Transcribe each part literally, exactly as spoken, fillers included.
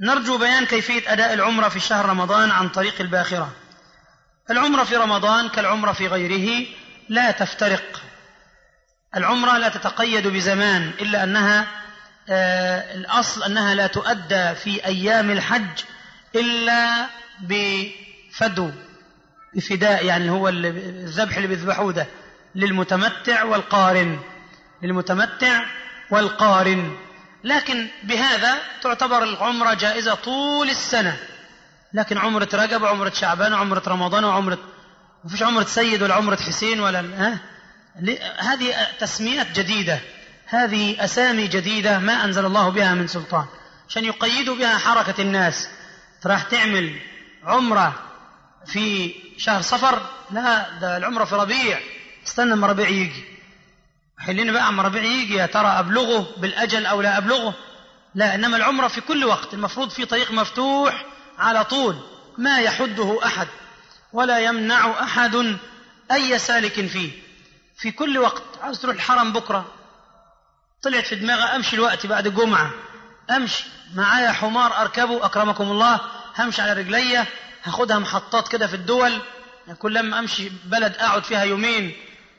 نرجو بيان كيفية أداء العمرة في شهر رمضان عن طريق الباخرة. العمرة في رمضان كالعمرة في غيره لا تفترق. العمرة لا تتقيد بزمان، إلا أنها آه الأصل أنها لا تؤدى في أيام الحج إلا بفدو، بفداء، يعني هو الذبح اللي بيذبحوه ده للمتمتع والقارن، للمتمتع والقارن. لكن بهذا تعتبر العمرة جائزة طول السنة. لكن عمرة رجب وعمرة شعبان وعمرة رمضان وعمرة، ما فيش عمرة سيد ولا عمرة حسين ولا ها؟ هذه تسميات جديدة، هذه أسامي جديدة ما أنزل الله بها من سلطان، عشان يقيدوا بها حركة الناس. راح تعمل عمرة في شهر صفر؟ لا، ده العمرة في ربيع، استنى ما ربيع يجي، حلين بقى عم ربيع يجي يا ترى أبلغه بالأجل أو لا أبلغه. لا، إنما العمرة في كل وقت، المفروض في طريق مفتوح على طول ما يحده أحد ولا يمنع أحد أي سالك فيه في كل وقت. عاوز تروح الحرم بكرة، طلعت في دماغي أمشي الوقت بعد الجمعة، أمشي معايا حمار أركبه أكرمكم الله، همشي على رجلية، هاخدها محطات كده في الدول، كل لما أمشي بلد أقعد فيها يومين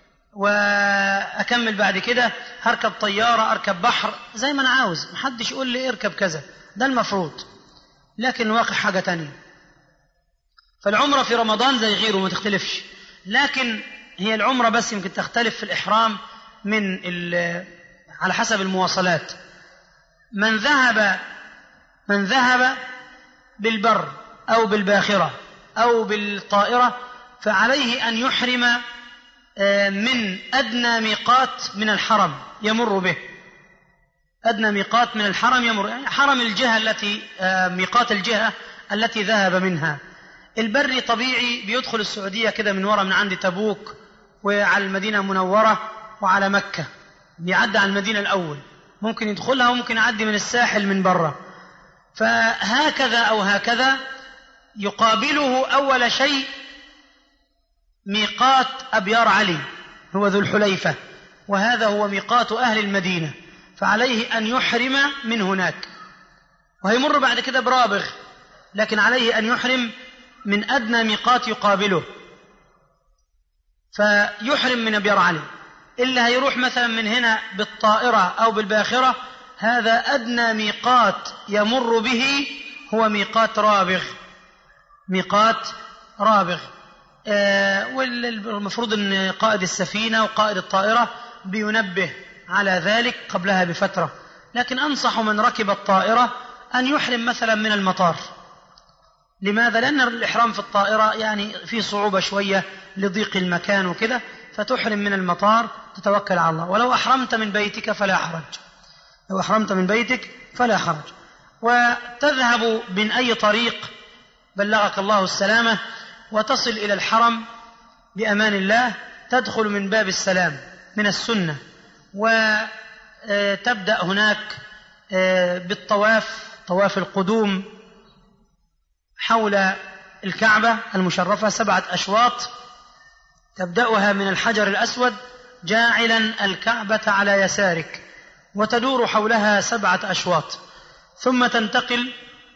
وأكمل بعد كده، هركب طيارة أركب بحر زي ما أنا عاوز، محدش يقول لي اركب كذا، ده المفروض. لكن واقع حاجة تانية. فالعمرة في رمضان زي غيره ما تختلفش، لكن هي العمرة بس يمكن تختلف في الإحرام من على حسب المواصلات. من ذهب من ذهب بالبر أو بالباخرة أو بالطائرة فعليه أن يحرم من أدنى ميقات من الحرم يمر به، أدنى ميقات من الحرم يمر، يعني حرم الجهة التي ميقات الجهة التي ذهب منها. البري طبيعي بيدخل السعودية كده من وراء، من عند تبوك وعلى المدينة المنورة وعلى مكة، بيعدي على المدينة الأول، ممكن يدخلها وممكن يعدي من الساحل من برا. فهكذا أو هكذا يقابله أول شيء ميقات أبيار علي، هو ذو الحليفة، وهذا هو ميقات أهل المدينة، فعليه أن يحرم من هناك، وهيمر بعد كده برابغ، لكن عليه أن يحرم من أدنى ميقات يقابله، فيحرم من أبيار علي. اللي هيروح مثلا من هنا بالطائرة أو بالباخرة، هذا أدنى ميقات يمر به هو ميقات رابغ، ميقات رابغ. آه والمفروض أن قائد السفينة وقائد الطائرة بينبه على ذلك قبلها بفترة. لكن أنصح من ركب الطائرة أن يحرم مثلا من المطار. لماذا؟ لأن الإحرام في الطائرة يعني في صعوبة شوية لضيق المكان وكده، فتحرم من المطار، تتوكل على الله. ولو أحرمت من بيتك فلا حرج، لو أحرمت من بيتك فلا حرج. وتذهب من أي طريق بلغك الله السلامة وتصل إلى الحرم بأمان الله، تدخل من باب السلام من السنة، وتبدأ هناك بالطواف، طواف القدوم حول الكعبة المشرفة، سبعة أشواط، تبدأها من الحجر الأسود جاعلا الكعبة على يسارك، وتدور حولها سبعة أشواط، ثم تنتقل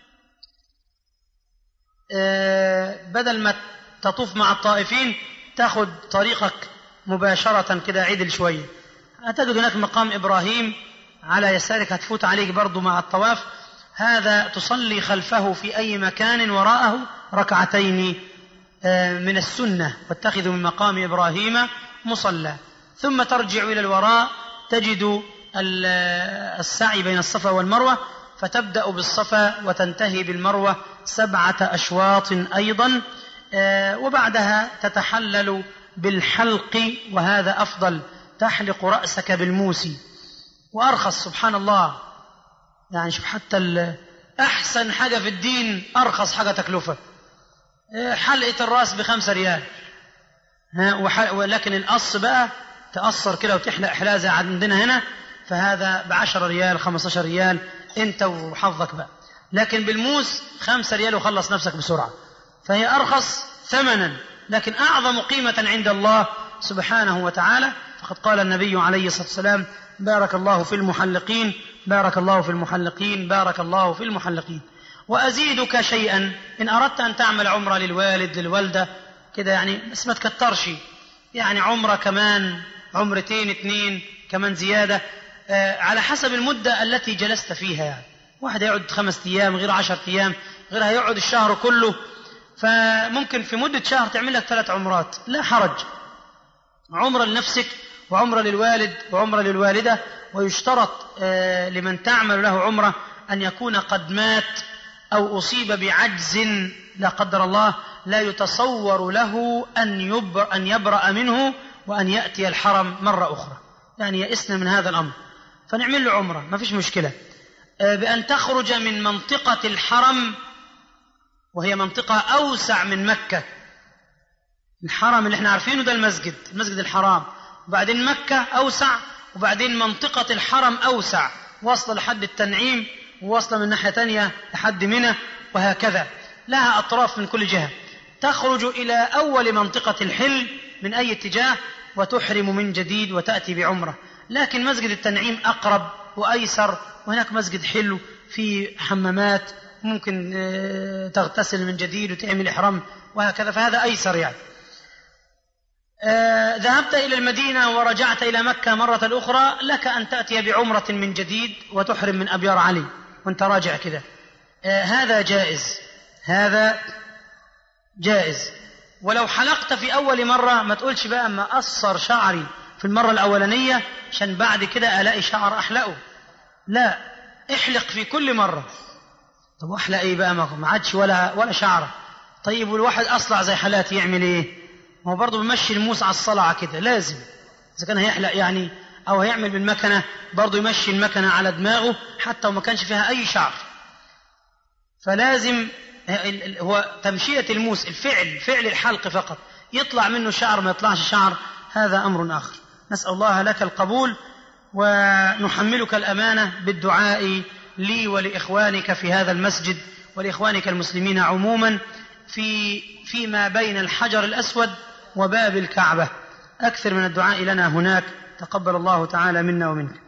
بدل ما تطوف مع الطائفين تأخذ طريقك مباشرة كده عدل شوية، هتجد هناك مقام إبراهيم على يسارك، هتفوت عليك برضو مع الطواف، هذا تصلي خلفه في أي مكان وراءه ركعتين من السنة، واتخذوا من مقام إبراهيم مصلى. ثم ترجع إلى الوراء تجد السعي بين الصفا والمروة، فتبدأ بالصفا وتنتهي بالمروة سبعة أشواط أيضا، وبعدها تتحلل بالحلق، وهذا أفضل، تحلق رأسك بالموسي، وأرخص سبحان الله. يعني شوف حتى أحسن حاجة في الدين أرخص حاجة تكلفة، حلقة الرأس بخمسة ريال، ولكن القص بقى تقصر كده وتحلق حلازة عندنا هنا، فهذا بعشرة ريال خمسة عشر ريال انت وحظك بقى. لكن بالموس خمسة ريال وخلص نفسك بسرعة، فهي أرخص ثمنا لكن أعظم قيمة عند الله سبحانه وتعالى. فقد قال النبي عليه الصلاة والسلام: بارك الله في المحلقين، بارك الله في المحلقين، بارك الله في المحلقين. وأزيدك شيئا إن أردت أن تعمل عمرة للوالد للوالدة كده يعني، بس ما تكترش، يعني عمرة كمان عمرتين اثنين كمان زيادة آه على حسب المدة التي جلست فيها. يعني واحد يقعد خمس أيام غير عشر أيام غير هيقعد الشهر كله، فممكن في مدة شهر تعمل لك ثلاث عمرات لا حرج، عمرة لنفسك وعمرة للوالد وعمرة للوالدة. ويشترط آه لمن تعمل له عمرة أن يكون قد مات أو أصيب بعجز لا قدر الله لا يتصور له أن يبرأ, أن يبرأ منه وأن يأتي الحرم مرة أخرى، يعني يئسنا من هذا الأمر، فنعمل له عمرة ما فيش مشكلة. بأن تخرج من منطقة الحرم، وهي منطقة أوسع من مكة. الحرم اللي احنا عارفينه ده المسجد المسجد الحرام، وبعدين مكة أوسع، وبعدين منطقة الحرم أوسع، واصلة لحد التنعيم، وواصلة من ناحية تانية لحد منى، وهكذا لها أطراف من كل جهة. تخرج إلى أول منطقة الحل من أي اتجاه وتحرم من جديد وتأتي بعمرة. لكن مسجد التنعيم أقرب وأيسر، وهناك مسجد حلو في حمامات ممكن تغتسل من جديد وتعمل إحرام وهكذا، فهذا أيسر يعني. آه ذهبت إلى المدينة ورجعت إلى مكة مرة أخرى، لك أن تأتي بعمرة من جديد وتحرم من أبيار علي وانت راجع كده، آه هذا جائز، هذا جائز. ولو حلقت في أول مرة ما تقولش بقى أما أقصر شعري في المرة الأولانية عشان بعد كده ألاقي شعر أحلقه، لا، احلق في كل مرة. طب أحلق إيه بقى، ما عادش ولا, ولا شعر. طيب والواحد أصلع زي حالاتي يعمل إيه؟ هو برضه بيمشي الموس على الصلعة كده، لازم إذا كان هيحلق يعني أو هيعمل بالمكنة برضه يمشي المكنة على دماغه حتى وما كانش فيها أي شعر. فلازم هو تمشية الموس الفعل فعل الحلق فقط، يطلع منه شعر ما يطلعش شعر هذا أمر آخر. نسأل الله لك القبول، ونحملك الأمانة بالدعاء لي ولإخوانك في هذا المسجد ولإخوانك المسلمين عموما في فيما بين الحجر الأسود وباب الكعبة. أكثر من الدعاء لنا هناك، تقبل الله تعالى منا ومنك.